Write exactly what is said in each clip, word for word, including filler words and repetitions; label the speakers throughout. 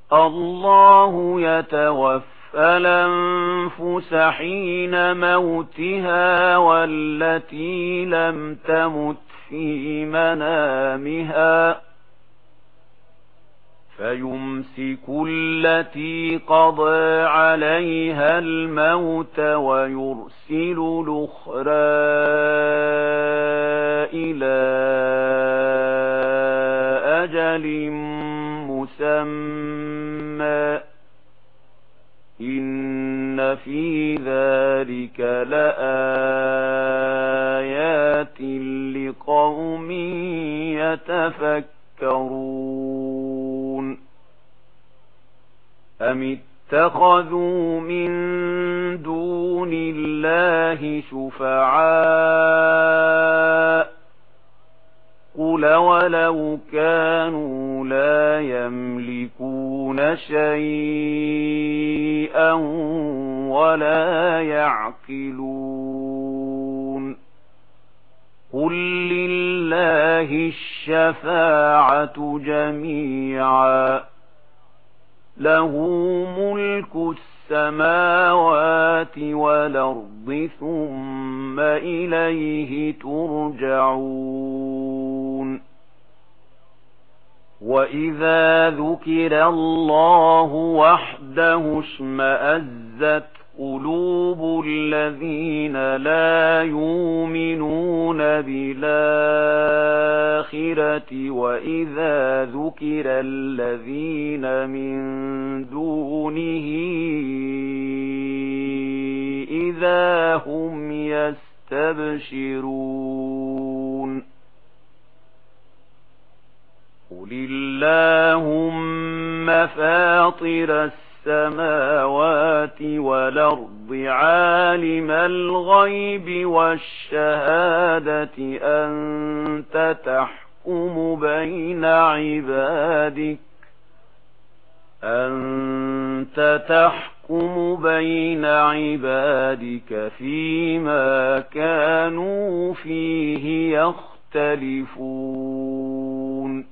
Speaker 1: الله يتوفى الأنفس حين موتها والتي لم تمت في منامها فيمسك التي قضى عليها الموت ويرسل الأخرى إلى أجل مسمى إن في ذلك لآيات لقوم يتفكرون أم اتخذوا من دون الله شفعاء قل ولو كانوا لا يملكون شيئا ولا يعقلون قل لله الشفاعة جميعا له ملك السماوات والأرض ثم إليه ترجعون وإذا ذكر الله وحده اشمأزت قلوب الذين لا يؤمنون بالآخرة وإذا ذكر الذين من دونه إذا هم يستبشرون قل اللهم فاطر السماوات والأرض عالم الغيب والشهادة أنت تحكم بين عبادك أنت تحكم بين عبادك فيما كانوا فيه يختلفون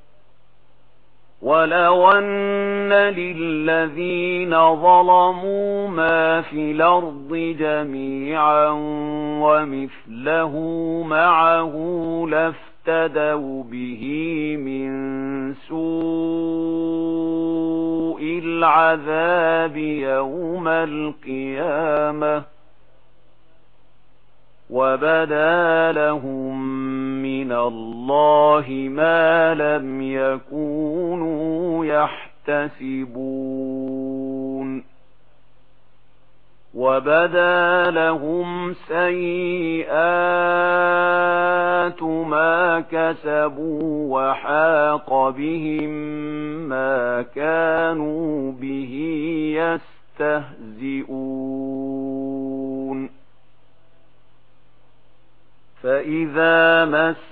Speaker 1: ولو أن للذين ظلموا ما في الأرض جميعا ومثله معه لافتدوا به من سوء العذاب يوم القيامة وبدا لهم من الله ما لم يكونوا يحتسبون وبدا لهم سيئات ما كسبوا وحاق بهم ما كانوا به يستهزئون فإذا مس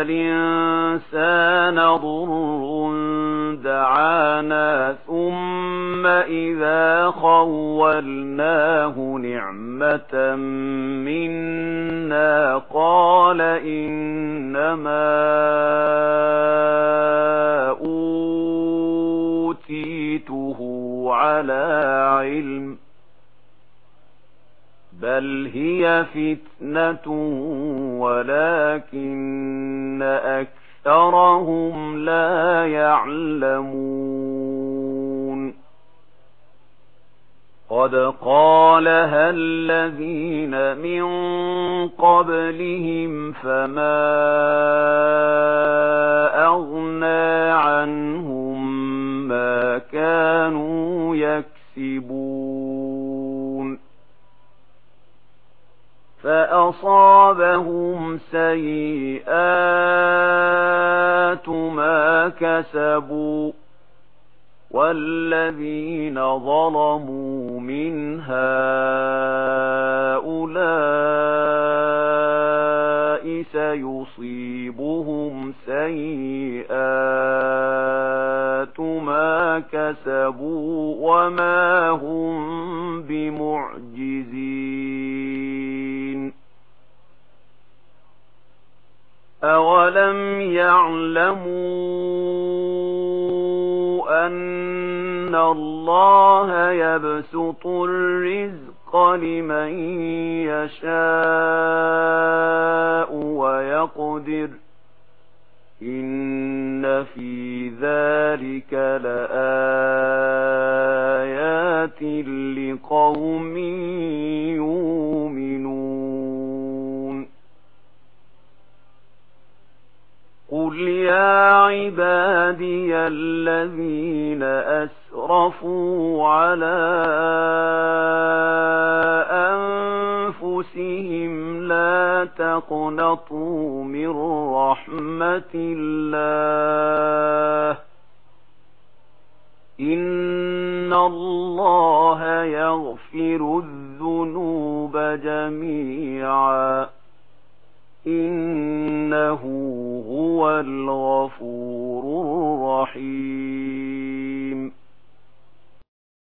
Speaker 1: الإنسان ضر دعانا ثم إذا خولناه نعمة منا قال إنما أوتيته على علم بل هي فتنة ولكن أكثرهم لا يعلمون قد قالها الذين من قبلهم فما أغنى عنهم ما كانوا يكسبون فأصابهم سيئات ما كسبوا والذين ظلموا من هؤلاء سيصيبهم سيئات ما كسبوا وما هم بمعجزين أولم يعلموا أن الله يبسط الرزق لمن يشاء ويقدر إن في ذلك لآيات لقوم يؤمنون قل يا عبادي الذين أسرفوا على أنفسهم لا تقنطوا من رحمة الله إن الله يغفر الذنوب جميعا إنه هو الغفور الرحيم